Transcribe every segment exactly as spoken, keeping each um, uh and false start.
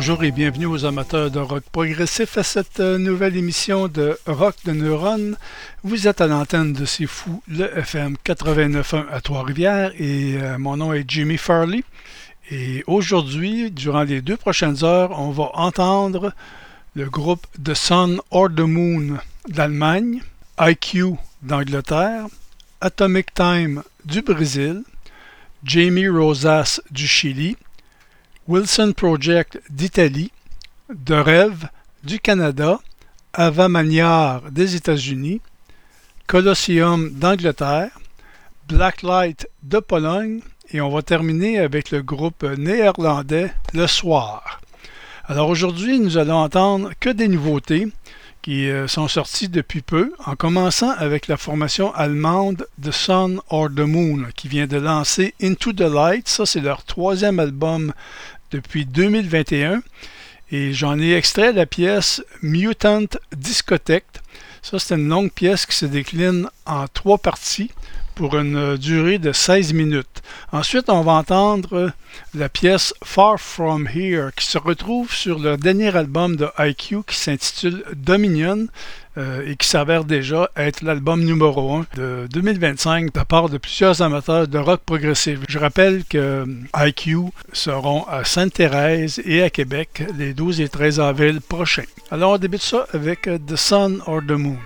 Bonjour et bienvenue aux amateurs de rock progressif à cette nouvelle émission de Rock de Neuronne. Vous êtes à l'antenne de C'est Fou, le F M quatre-vingt-neuf point un à Trois-Rivières et euh, mon nom est Jimmy Farley. Et aujourd'hui, durant les deux prochaines heures, on va entendre le groupe The Sun or the Moon d'Allemagne, I Q d'Angleterre, Atomic Time du Brésil, Jamie Rosas du Chili, Wilson Project d'Italie, De Rêve du Canada, Ava Magnard des États-Unis, Colosseum d'Angleterre, Blacklight de Pologne et on va terminer avec le groupe néerlandais Le Soir. Alors aujourd'hui, nous allons entendre que des nouveautés qui euh, sont sorties depuis peu, en commençant avec la formation allemande The Sun or the Moon qui vient de lancer Into the Light. Ça, c'est leur troisième album depuis deux mille vingt et un et j'en ai extrait la pièce Mutant Discotheque. Ça, c'est une longue pièce qui se décline en trois parties pour une durée de seize minutes. Ensuite, on va entendre la pièce Far From Here qui se retrouve sur le dernier album de I Q qui s'intitule Dominion euh, et qui s'avère déjà être l'album numéro un de deux mille vingt-cinq de la part de plusieurs amateurs de rock progressif. Je rappelle que I Q seront à Sainte-Thérèse et à Québec les douze et treize avril prochains. Alors on débute ça avec The Sun or the Moon.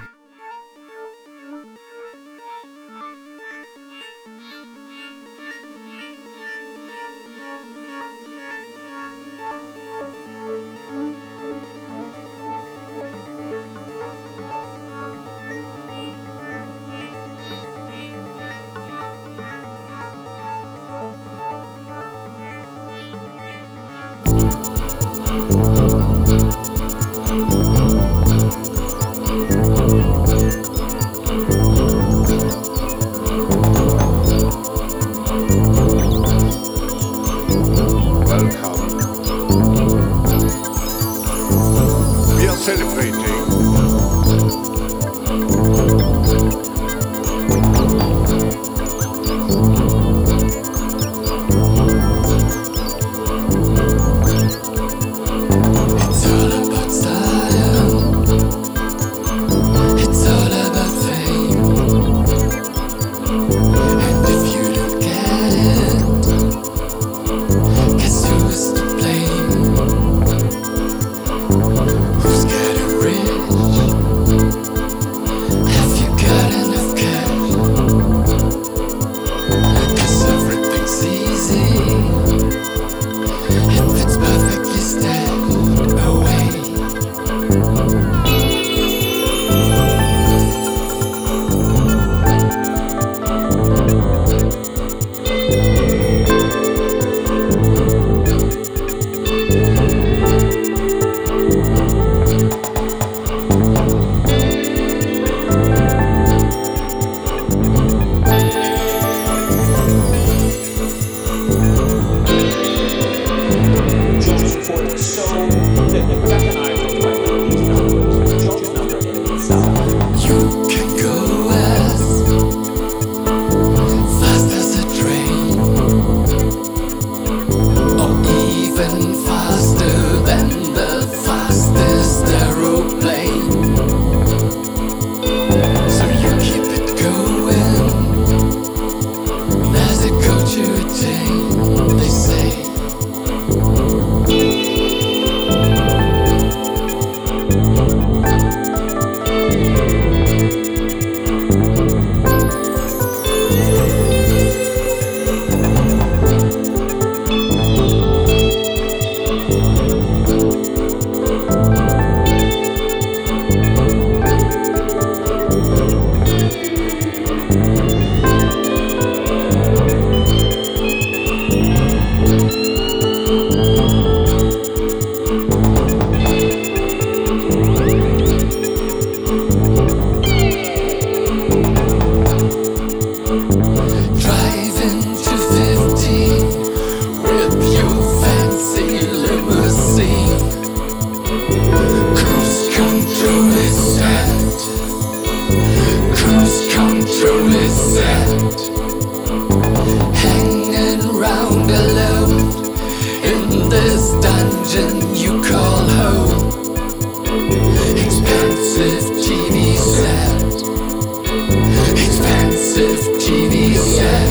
Hanging round alone in this dungeon, you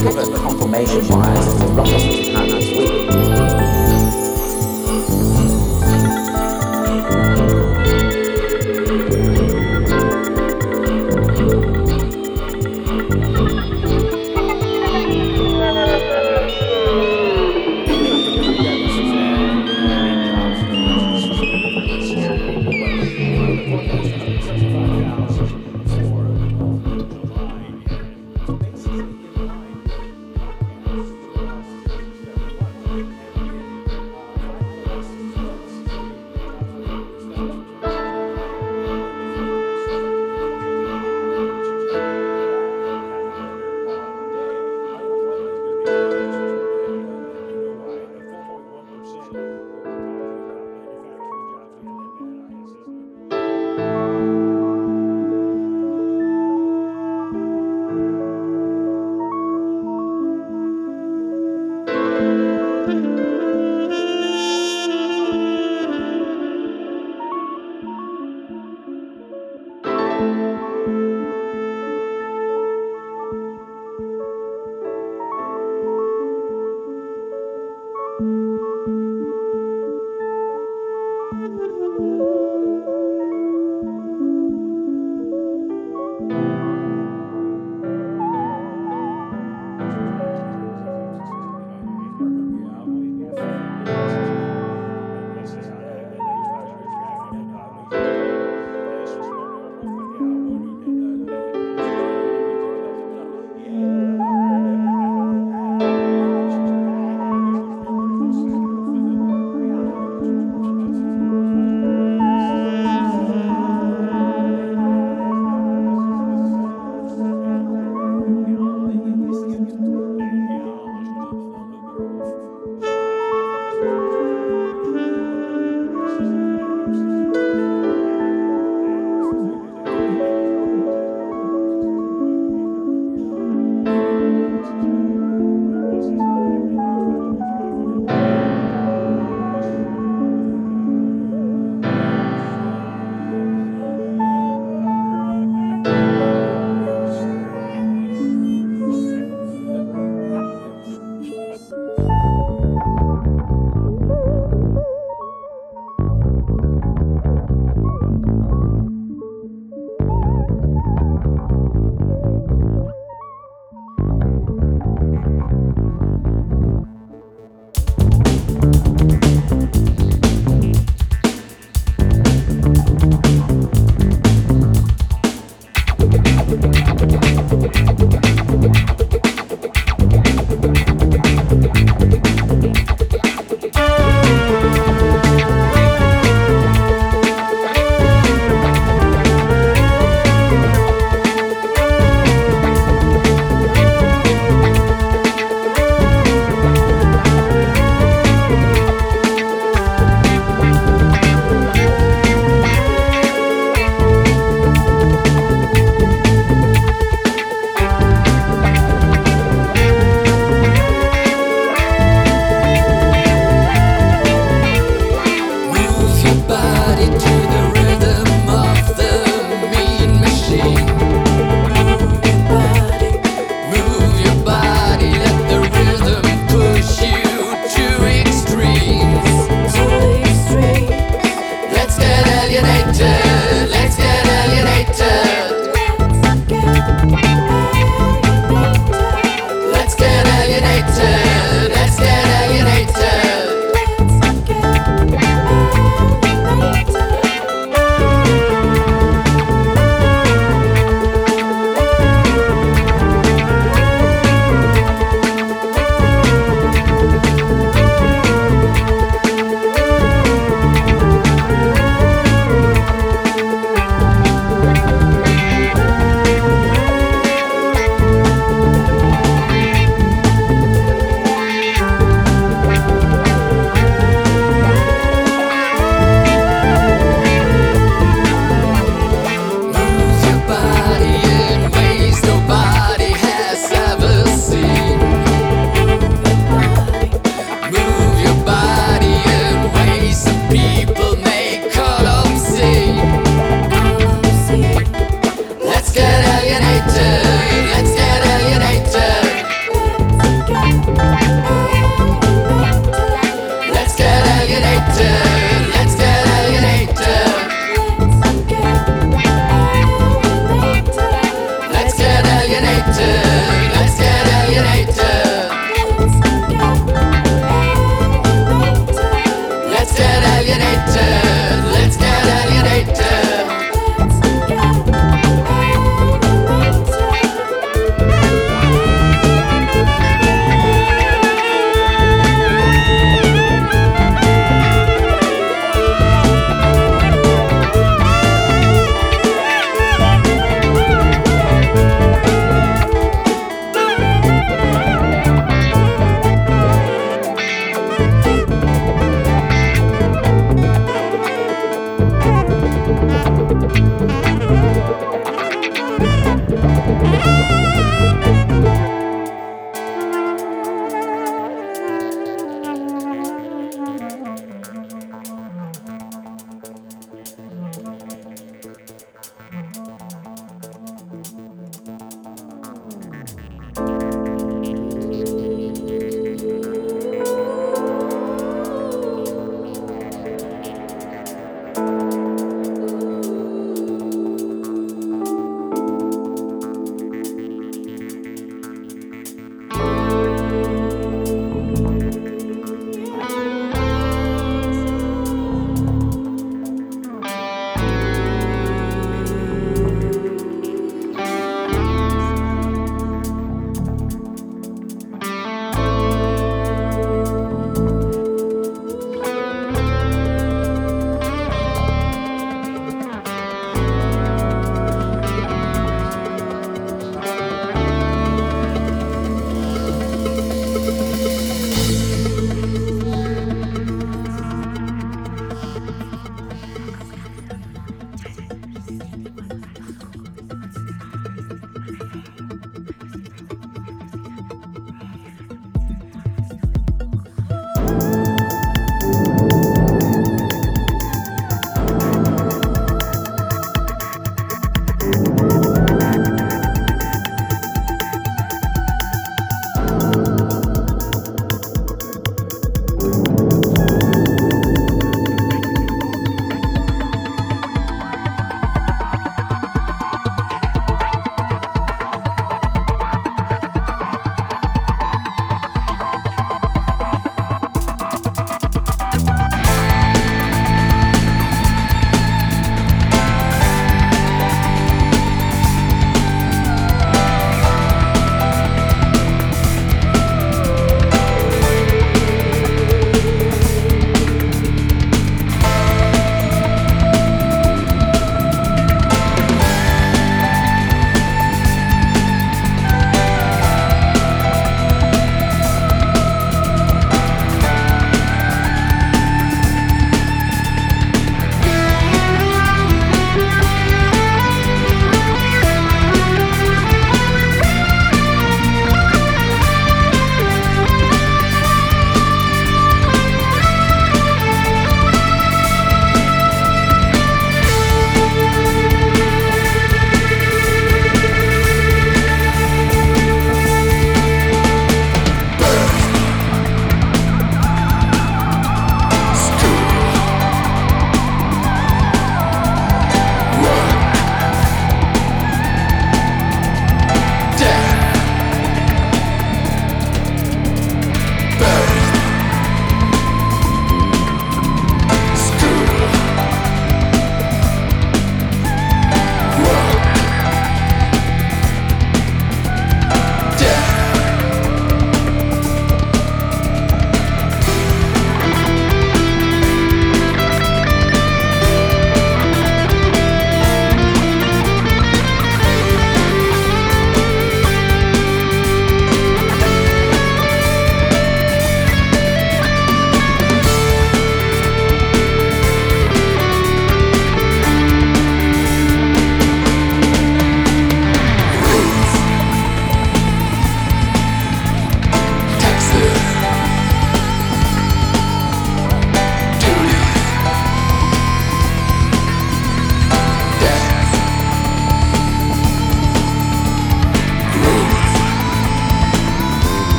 but confirmation-wise, it's a rock operative hand this week.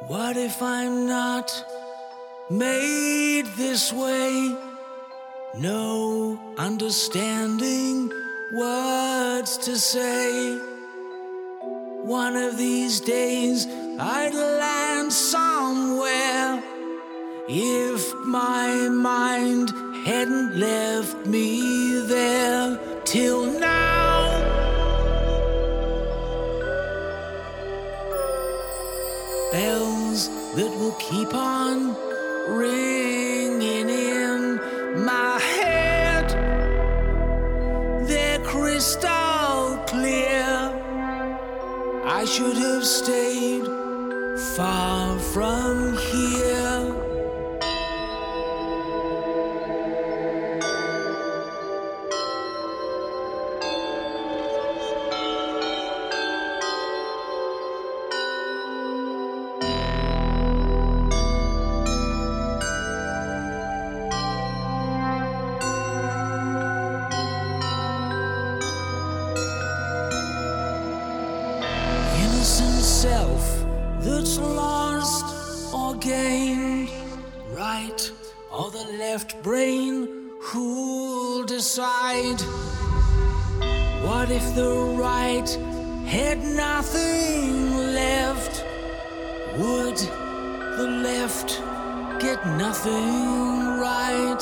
What if I'm not made this way? No understanding words to say. One of these days I'd land somewhere if my mind hadn't left me there till now. Bells that will keep on ringing in my head, they're crystal clear. I should have stayed far from here. Innocent self that's lost or gained, right or the left brain, who'll decide? What if the right had nothing left? Would the left get nothing right?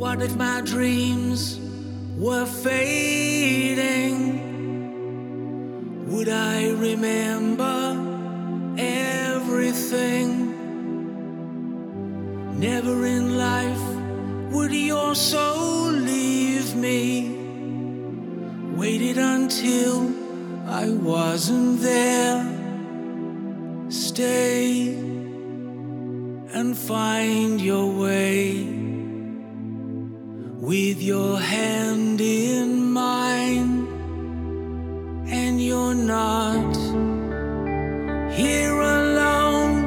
What if my dreams were fading? Would I remember everything? Never in life would your soul leave me. Waited until I wasn't there. Stay and find your way with your hand in mine, and you're not here alone.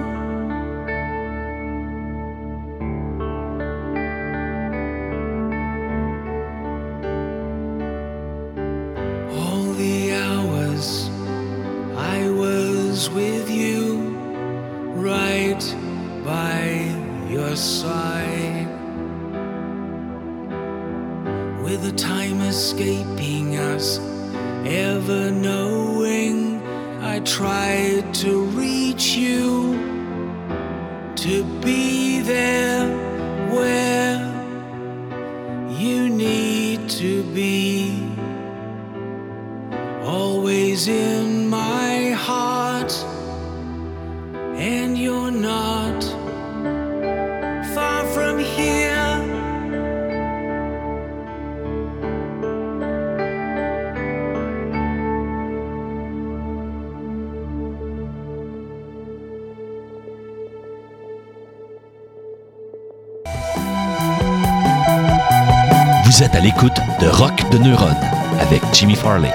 All the hours I was with you, right by your side, with the time escaping us, ever knowing I tried to reach you, to be there where you need to be, always in my heart, and you're not far from here. Vous êtes à l'écoute de Rock de Neuronne avec Jimmy Farley.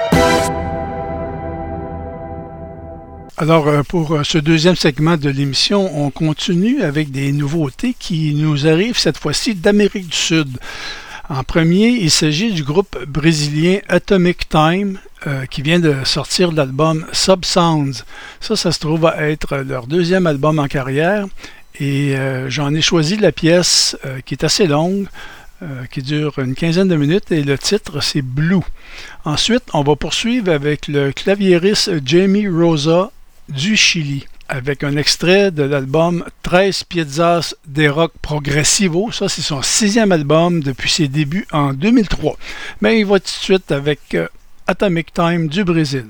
Alors, pour ce deuxième segment de l'émission, on continue avec des nouveautés qui nous arrivent cette fois-ci d'Amérique du Sud. En premier, il s'agit du groupe brésilien Atomic Time euh, qui vient de sortir l'album Subsounds. Ça, ça se trouve à être leur deuxième album en carrière et euh, j'en ai choisi la pièce euh, qui est assez longue, euh, qui dure une quinzaine de minutes et le titre c'est Blue. Ensuite, on va poursuivre avec le claviériste Jamie Rosa du Chili, avec un extrait de l'album treize Piezas de Rock Progressivo. Ça, c'est son sixième album depuis ses débuts en deux mille trois. Mais il va tout de suite avec euh, Atomic Time du Brésil.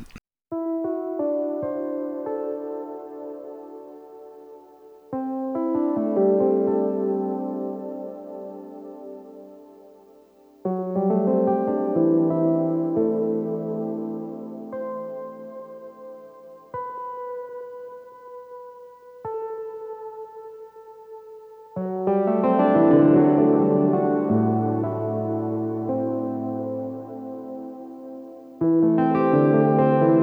Thank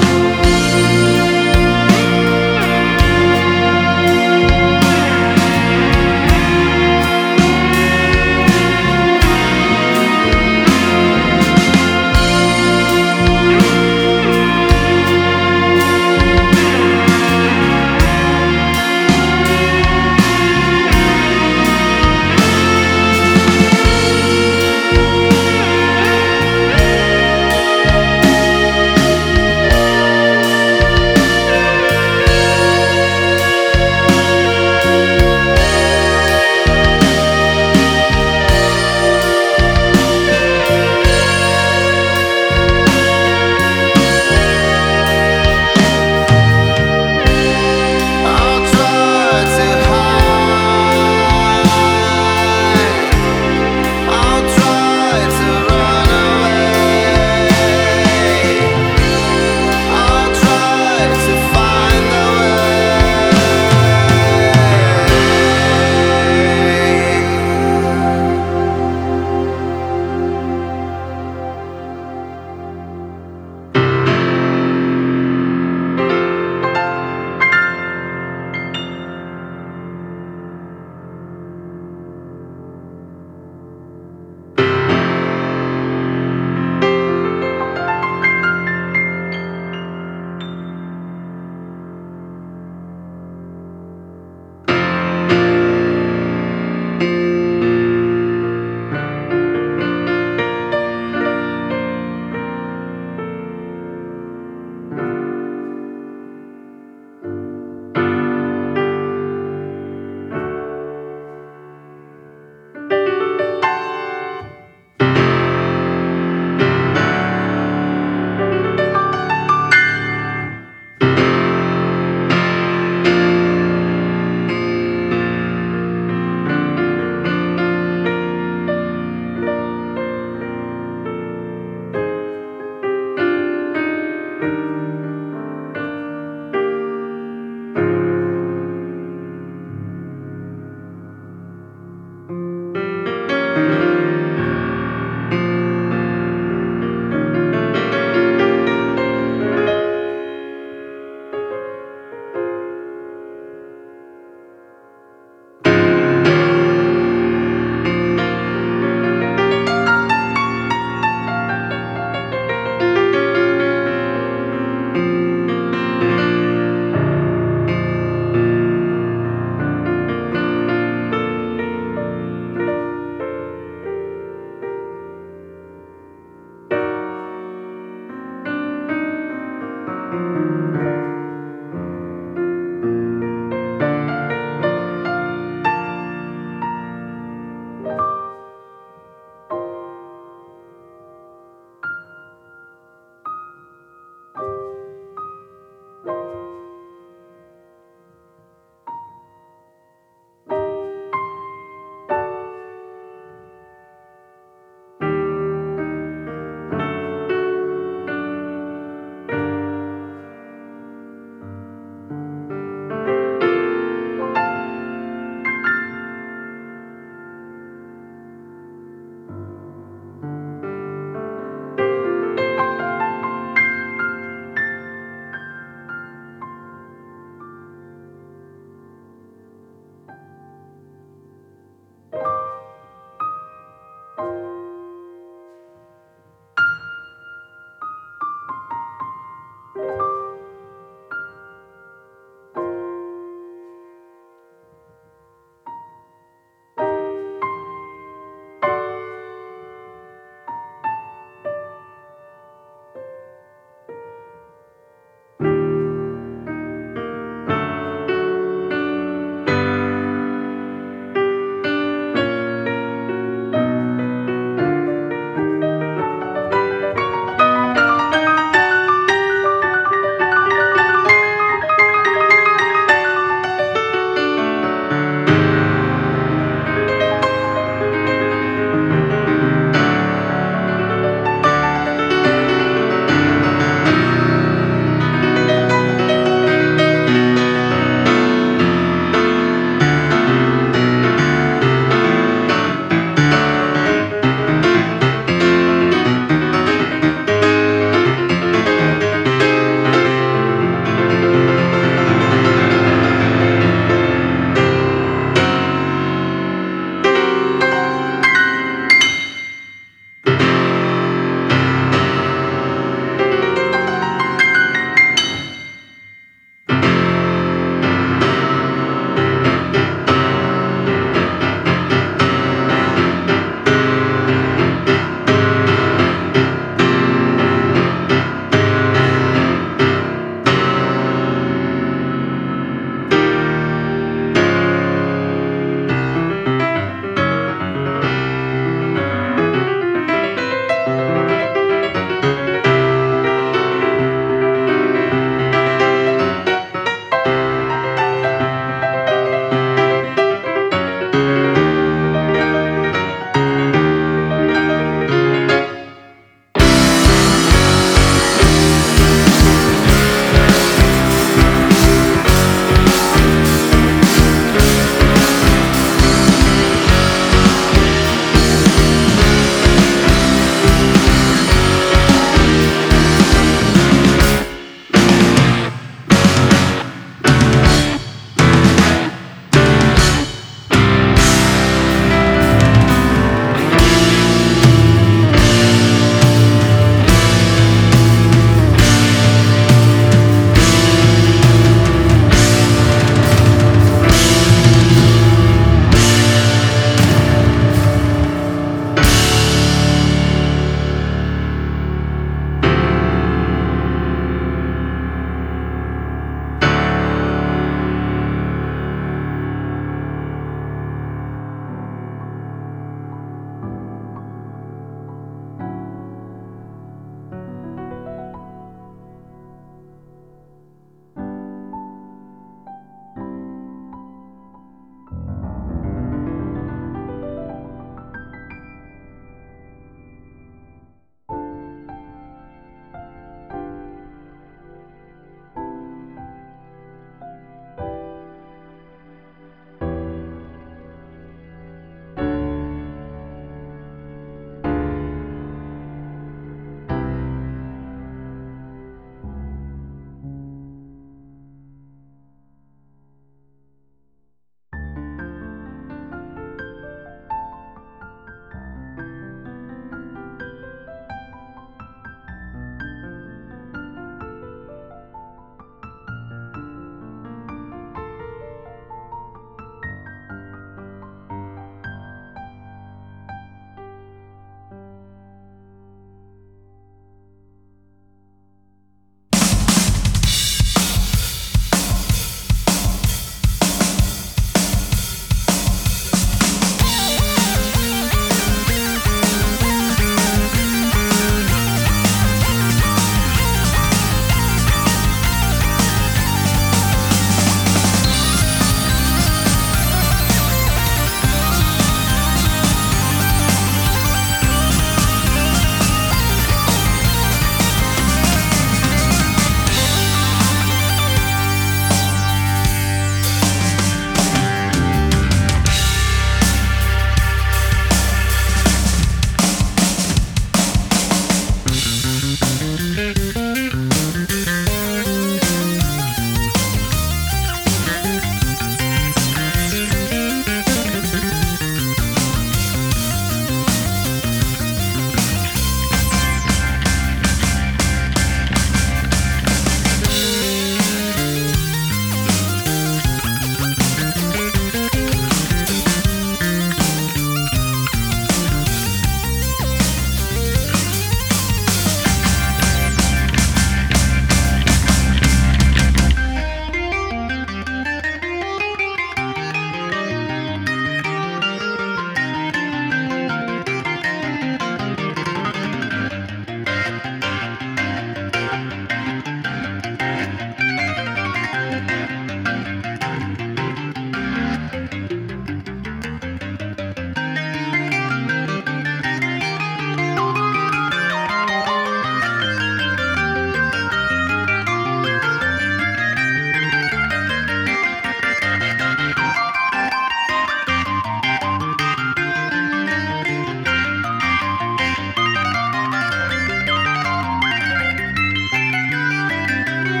Thank you.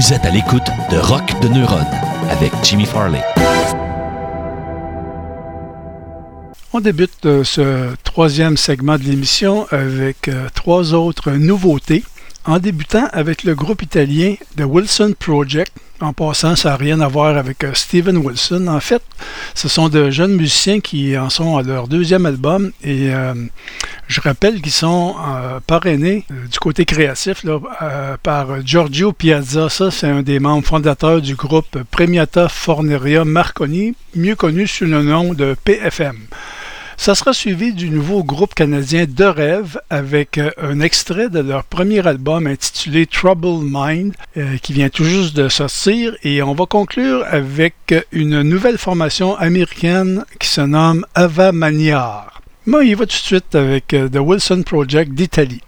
Vous êtes à l'écoute de Rock de Neuronne avec Jimmy Farley. On débute euh, ce troisième segment de l'émission avec euh, trois autres nouveautés, en débutant avec le groupe italien The Wilson Project. En passant, ça n'a rien à voir avec euh, Steven Wilson. En fait, ce sont de jeunes musiciens qui en sont à leur deuxième album et euh, je rappelle qu'ils sont euh, parrainés euh, du côté créatif là, euh, par Giorgio Piazza. Ça, c'est un des membres fondateurs du groupe Premiata Forneria Marconi, mieux connu sous le nom de P F M. Ça sera suivi du nouveau groupe canadien De Rêve avec euh, un extrait de leur premier album intitulé Troubled Mind euh, qui vient tout juste de sortir et on va conclure avec une nouvelle formation américaine qui se nomme Ava Maniar. Moi, il va tout de suite avec euh, The Wilson Project d'Italie.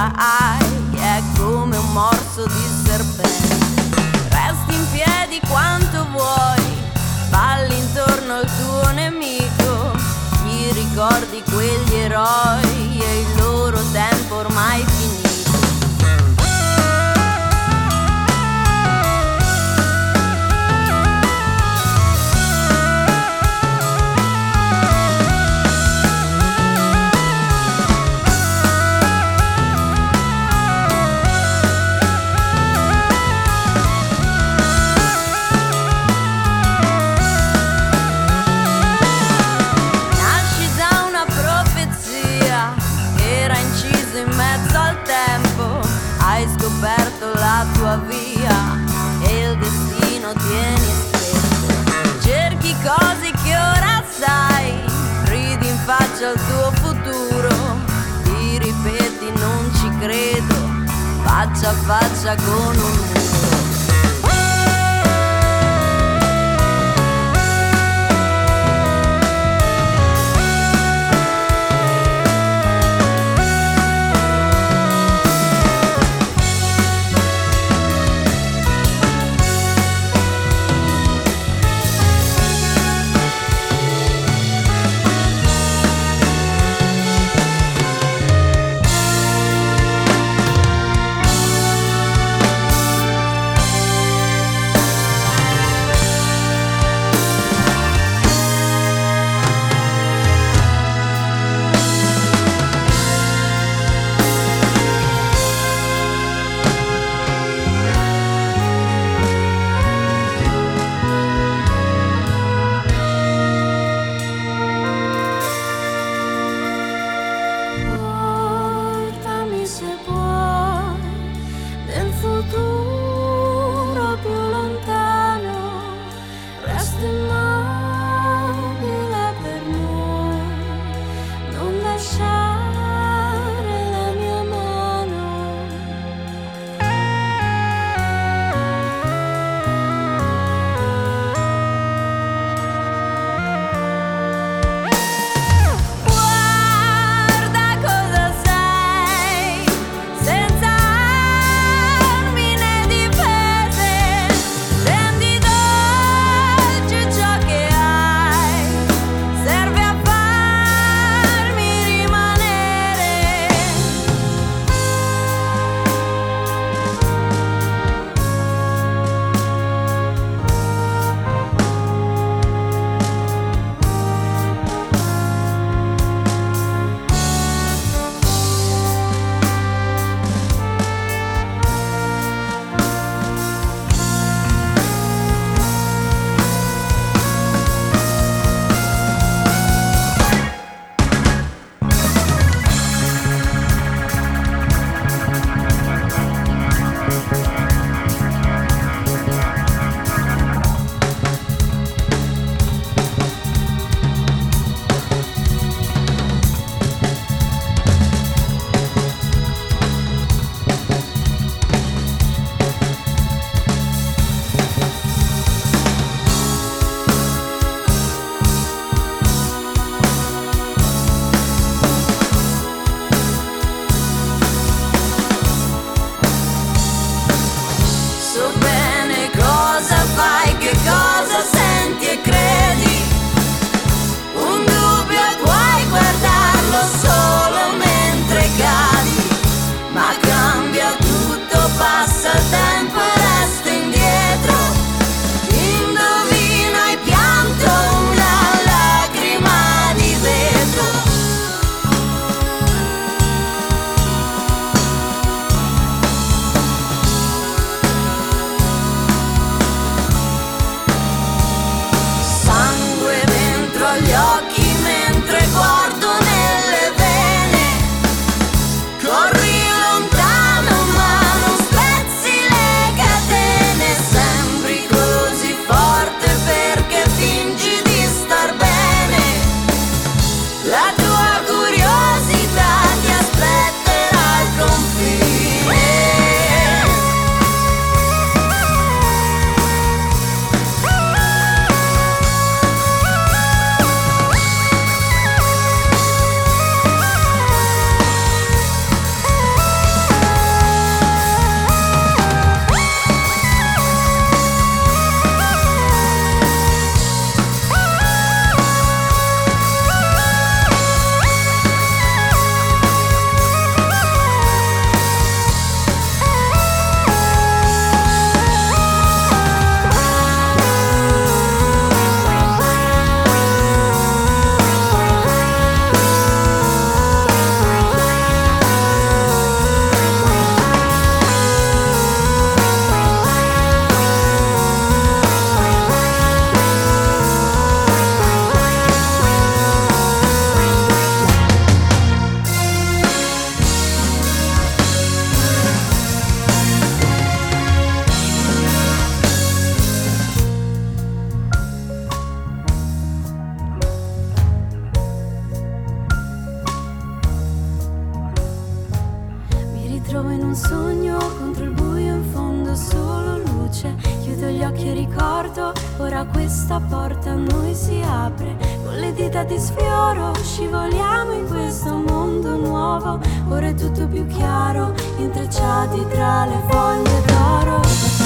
hai è come un morso di serpente. Resti in piedi quando ricordi quegli eroi e il loro tempo ormai finito. Scoperto la tua via e il destino tieni stretto. Cerchi cose che ora sai, ridi in faccia al tuo futuro, ti ripeti non ci credo, faccia a faccia con un muro. un sogno contro il buio, in fondo solo luce. Chiudo gli occhi e ricordo, ora questa porta a noi si apre. Con le dita ti sfioro, scivoliamo in questo mondo nuovo. Ora è tutto più chiaro, intrecciati tra le foglie d'oro.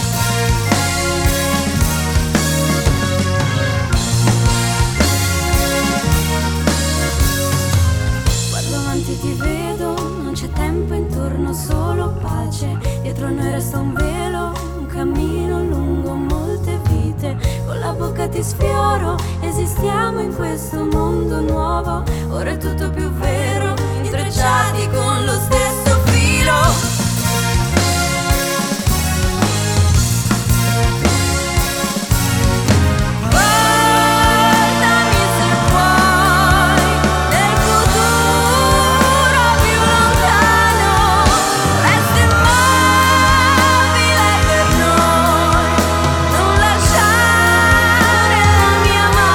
Guardo avanti, ti vedo, non c'è tempo intorno, solo pace. Dietro a noi resta un velo, un cammino lungo molte vite. Con la bocca ti sfioro, esistiamo in questo mondo nuovo. Ora è tutto più vero, intrecciati con lo stesso filo.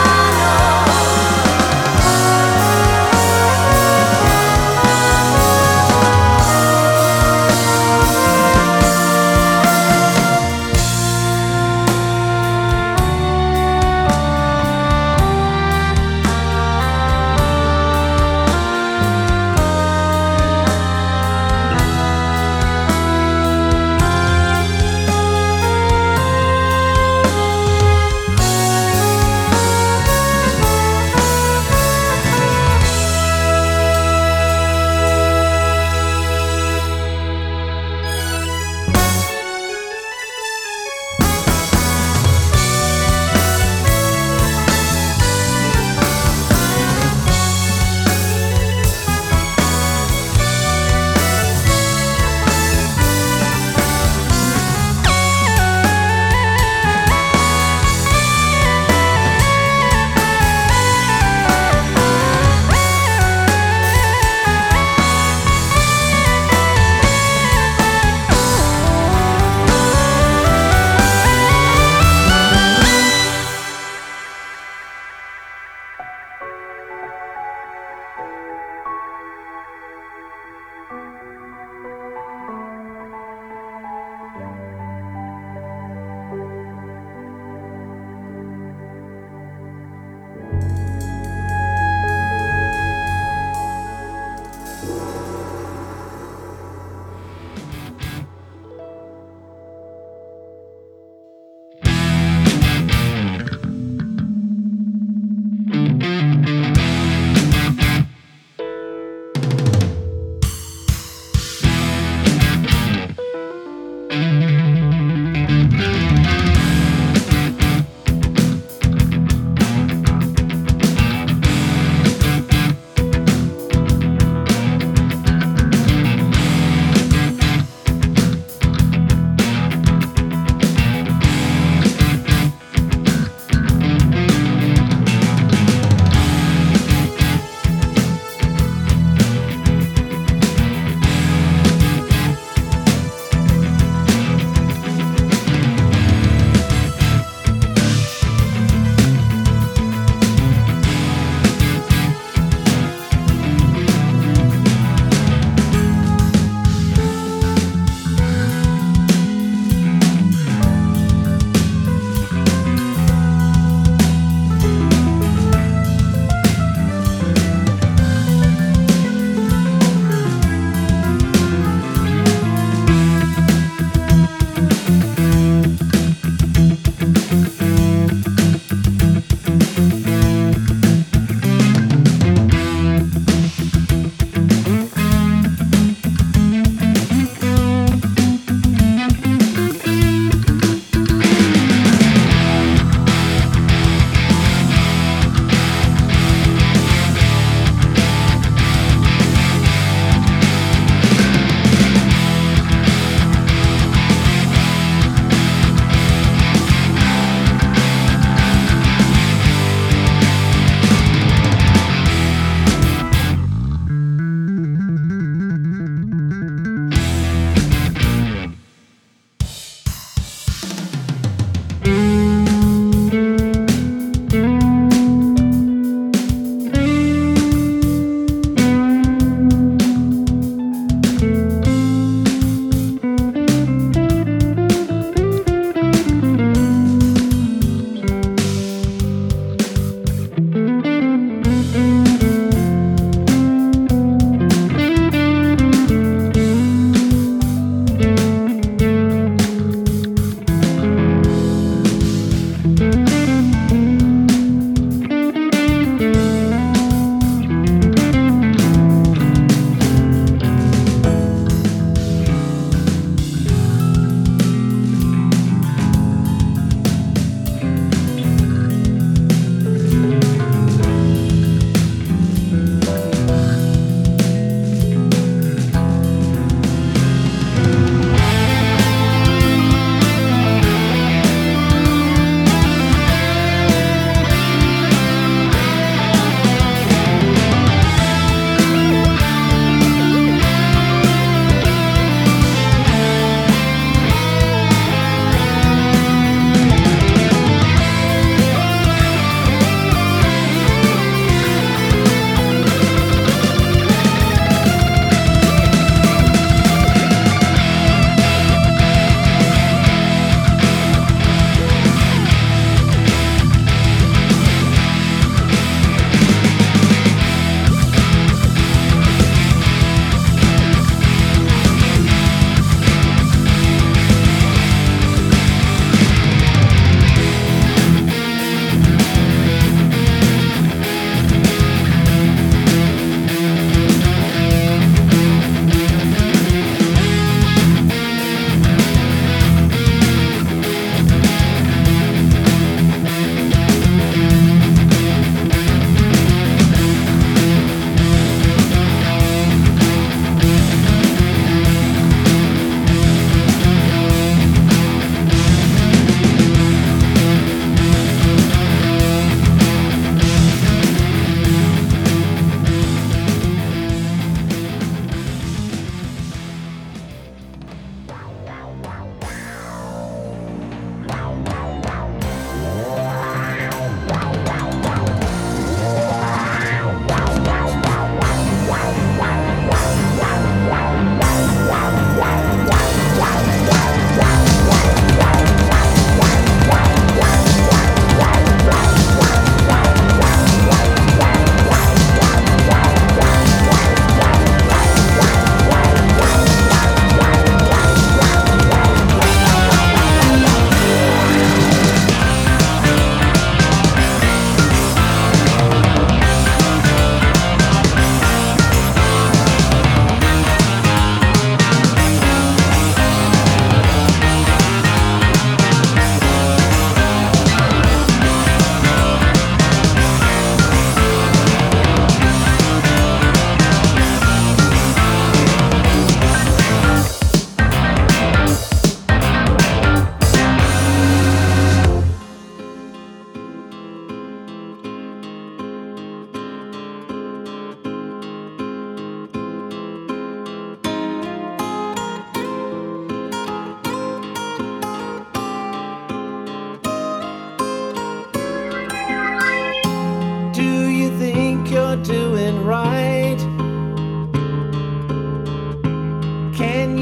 Oh,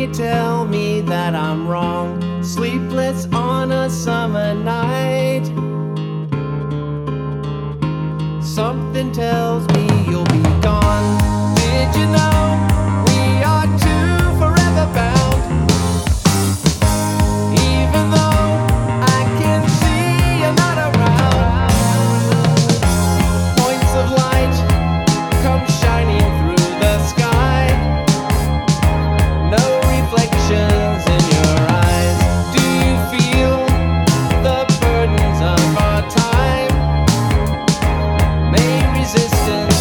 you tell me that I'm wrong? Sleepless on a summer night. Something tells me you'll be gone. Did you know we are two forever bound? Even though I can see you're not around, points of light come shining through the sky. No reflections in your eyes. Do you feel the burdens of our time? May resistance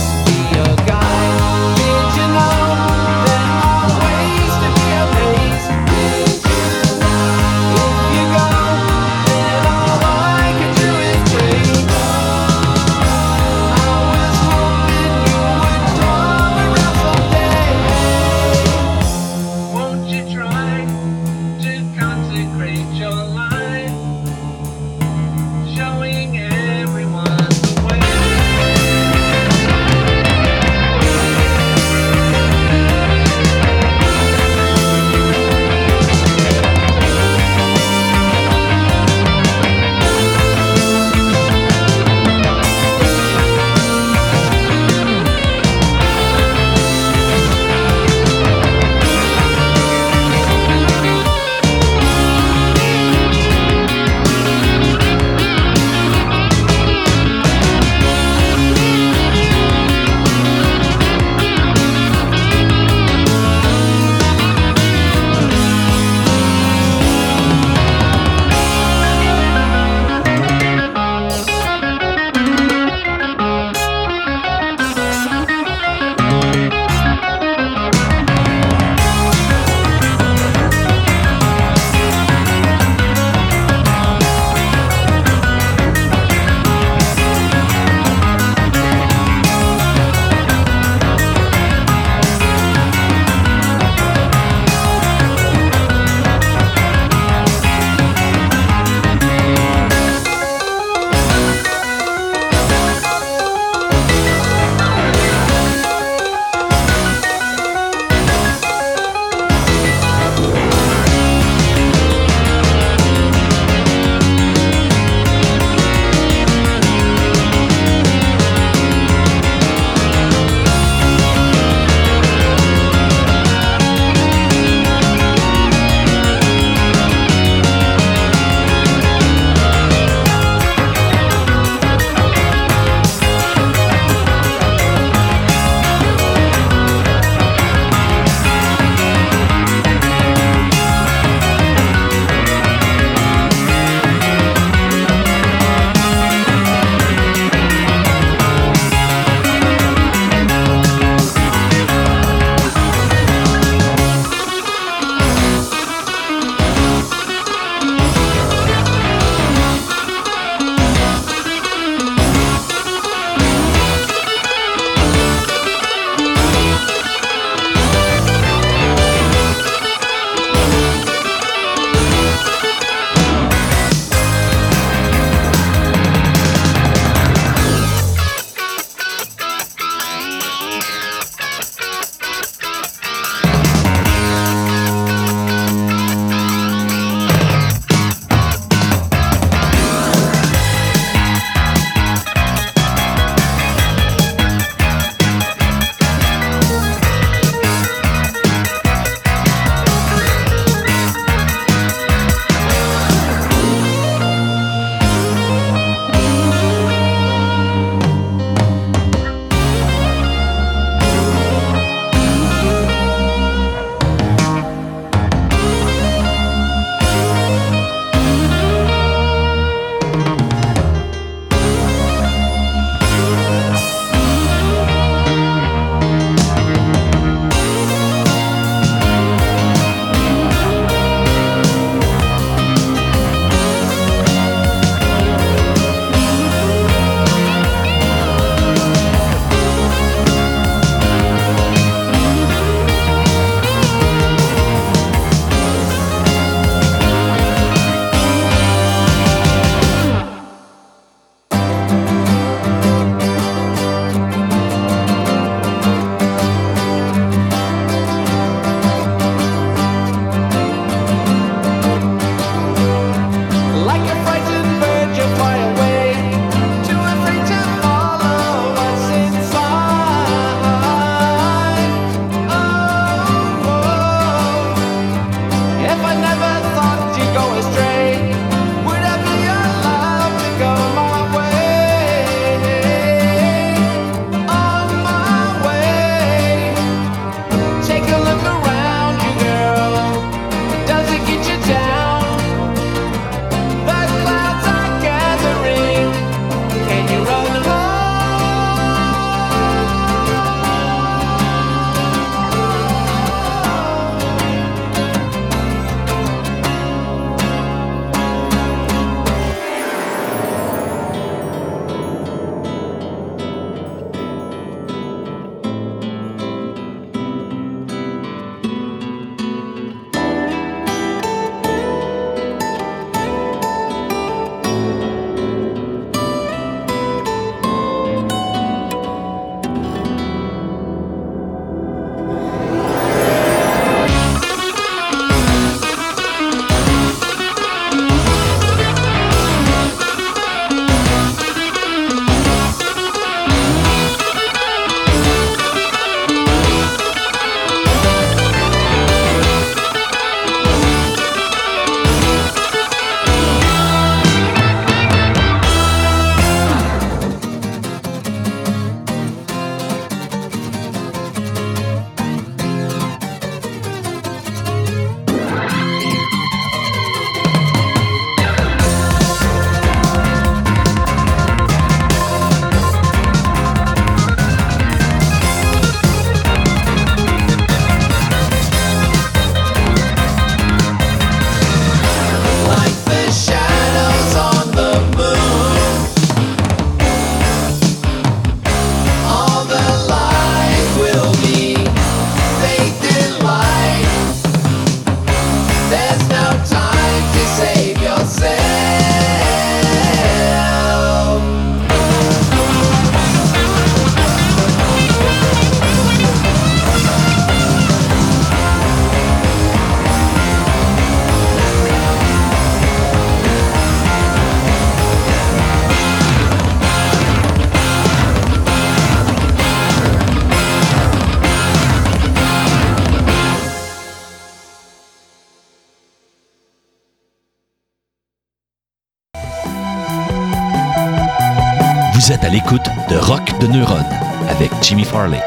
Vous êtes à l'écoute de Rock de Neuron avec Jimmy Farley.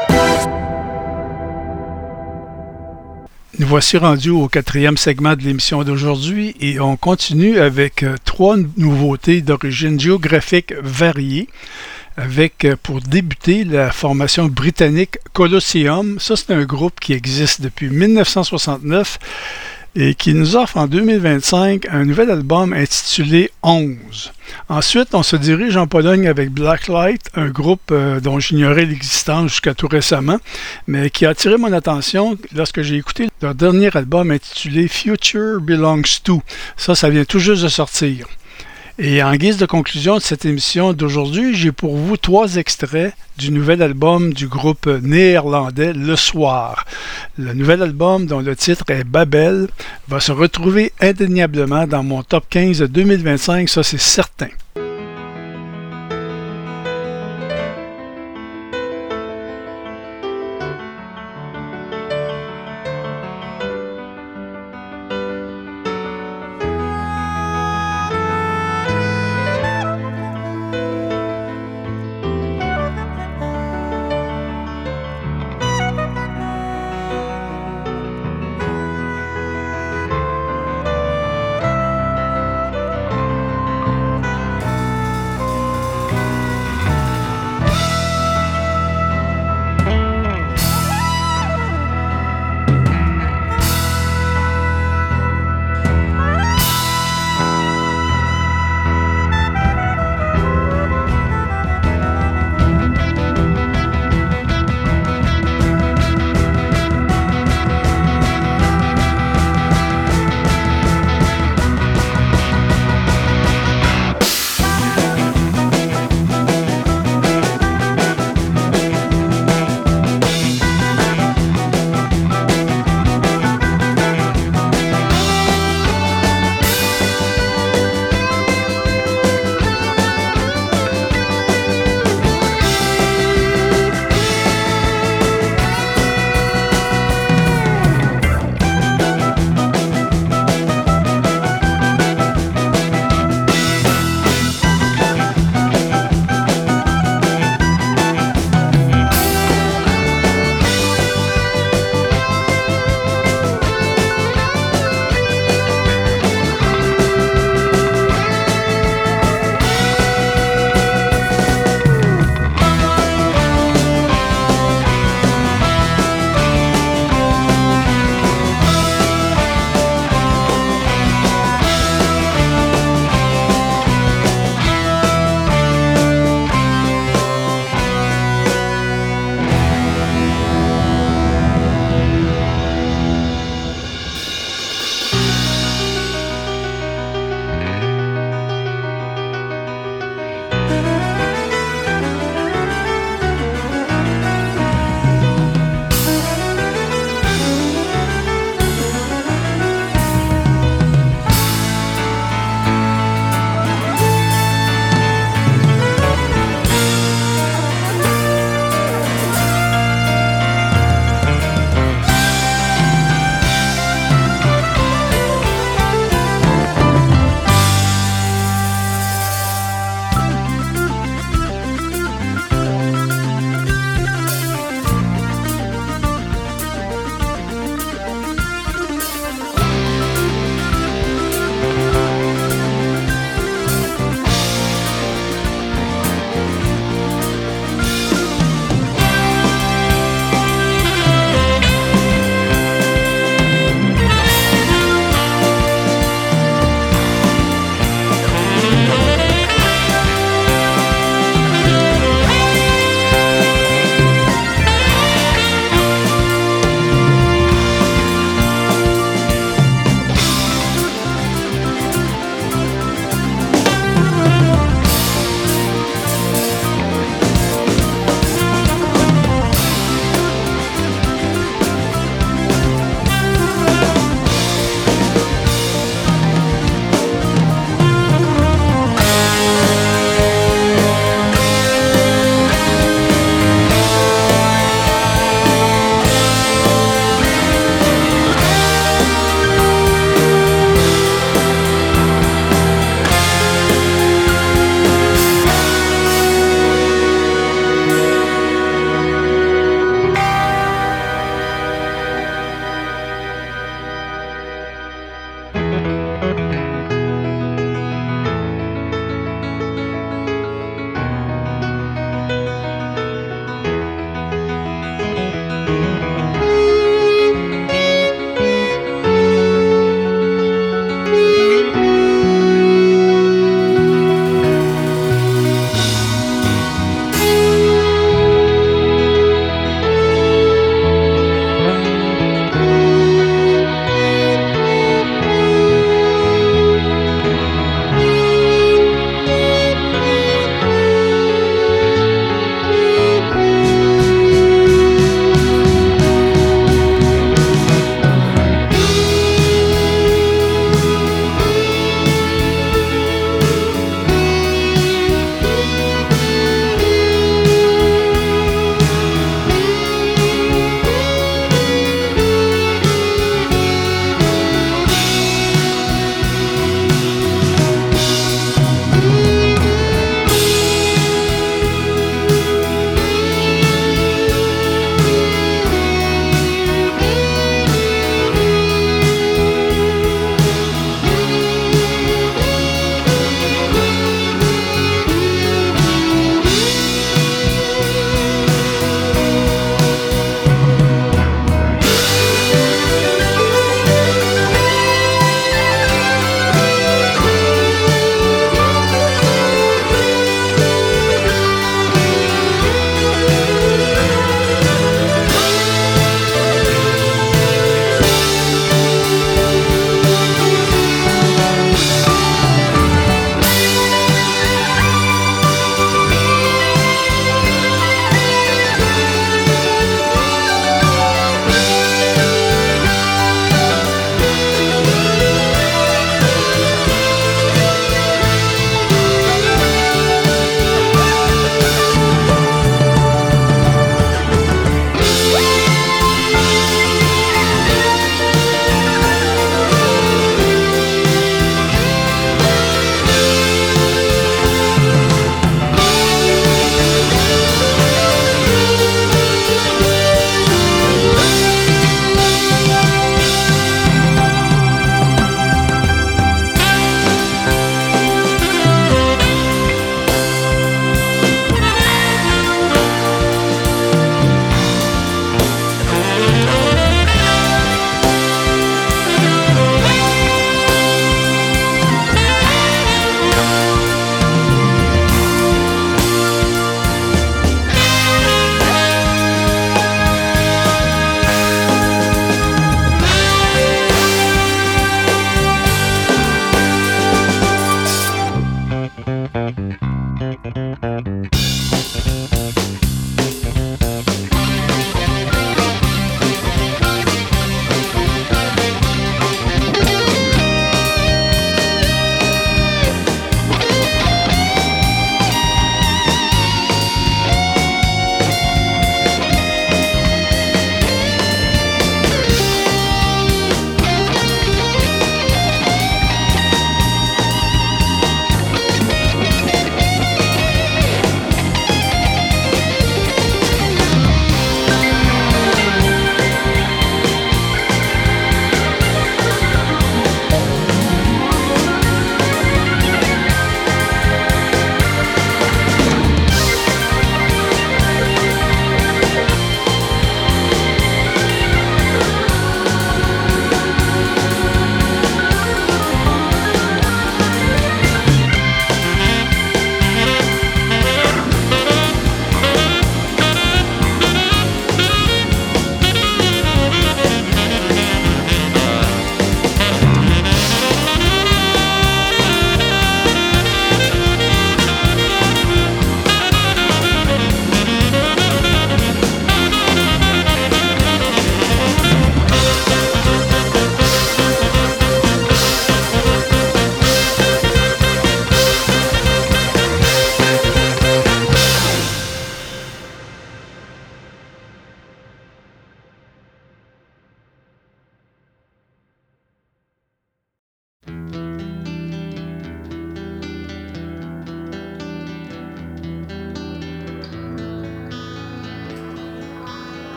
Nous voici rendus au quatrième segment de l'émission d'aujourd'hui et on continue avec euh, trois nouveautés d'origine géographique variée. Avec, euh, pour débuter, la formation britannique Colosseum. Ça, c'est un groupe qui existe depuis dix-neuf cent soixante-neuf et qui nous offre en deux mille vingt-cinq un nouvel album intitulé onze. Ensuite, on se dirige en Pologne avec Blacklight, un groupe euh, dont j'ignorais l'existence jusqu'à tout récemment, mais qui a attiré mon attention lorsque j'ai écouté leur dernier album intitulé Future Belongs To. Ça, ça vient tout juste de sortir. Et en guise de conclusion de cette émission d'aujourd'hui, j'ai pour vous trois extraits du nouvel album du groupe néerlandais Le Soir. Le nouvel album, dont le titre est Babel, va se retrouver indéniablement dans mon top quinze de deux mille vingt-cinq, ça c'est certain.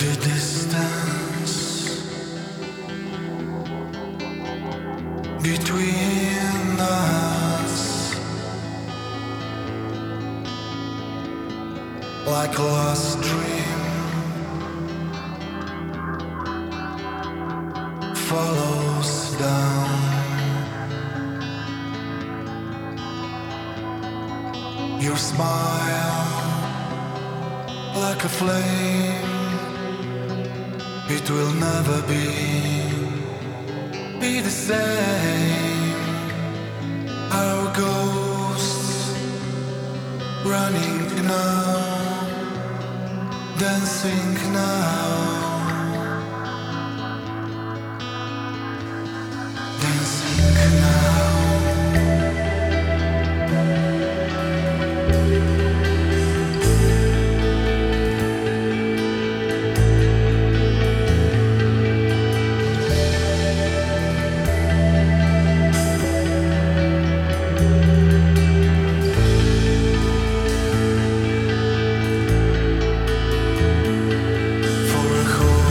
the distance between us, like a lost dream follows down. Your smile, like a flame, it will never be, be the same. Our ghosts running now, dancing now, dancing now. For a whole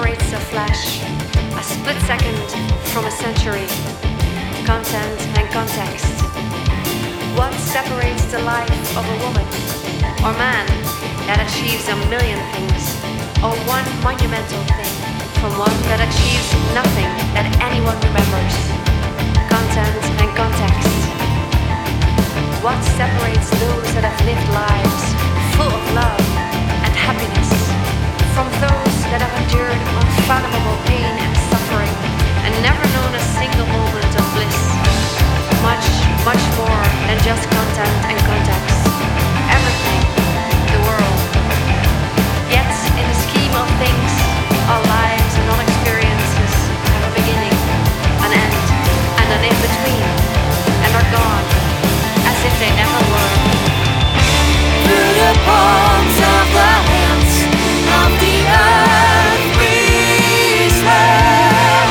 separates a flash, a split second from a century? Content and context. What separates the life of a woman or man that achieves a million things, or one monumental thing from one that achieves nothing that anyone remembers? Content and context. What separates those that have lived lives full of love and happiness from those that have endured unfathomable pain and suffering and never known a single moment of bliss? Much, much more than just content and context. Everything, the world. Yet, in the scheme of things, our lives and all experiences have a beginning, an end, and an in-between, and are gone, as if they never were. Through the palms of the hands of the earth we swear,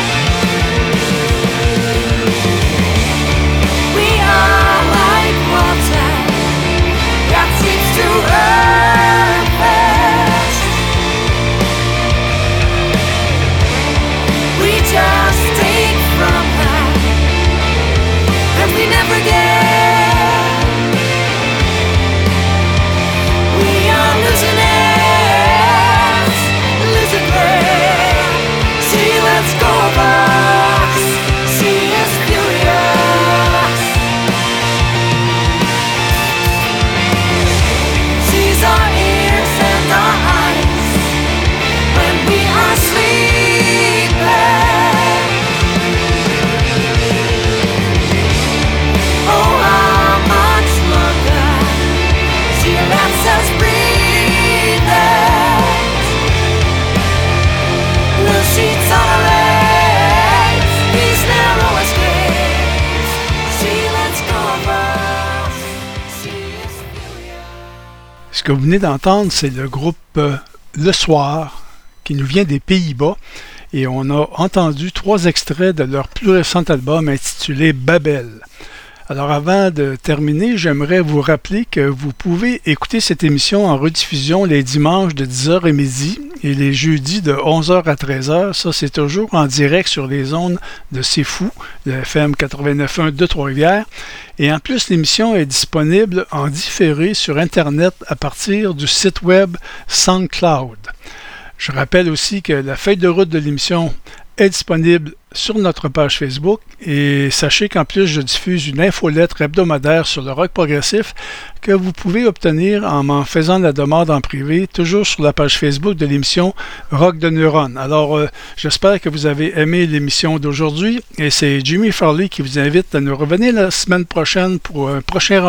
we are like water that seeps to earth fast. We just take from her and we never get. We are losing it, losing grip. See, let's go back. See us furious. Seize our ears and our eyes when we are sleeping. Oh, how much longer? She lets us breathe it. Loose sheets on our legs, these narrow escapes. She lets go of us. She is furious. Ce que vous venez d'entendre, c'est le groupe euh, Le Soir, qui nous vient des Pays-Bas. Et on a entendu trois extraits de leur plus récent album intitulé Babel. Alors avant de terminer, j'aimerais vous rappeler que vous pouvez écouter cette émission en rediffusion les dimanches de dix heures à midi et les jeudis de onze heures à treize heures. Ça, c'est toujours en direct sur les ondes de C'est Fou, le F M quatre-vingt-neuf point un de Trois-Rivières. Et en plus, l'émission est disponible en différé sur Internet à partir du site web SoundCloud. Je rappelle aussi que la feuille de route de l'émission est disponible sur notre page Facebook et sachez qu'en plus je diffuse une infolettre hebdomadaire sur le rock progressif que vous pouvez obtenir en m'en faisant la demande en privé, toujours sur la page Facebook de l'émission Rock de Neuron. Alors euh, j'espère que vous avez aimé l'émission d'aujourd'hui et c'est Jimmy Farley qui vous invite à nous revenir la semaine prochaine pour un prochain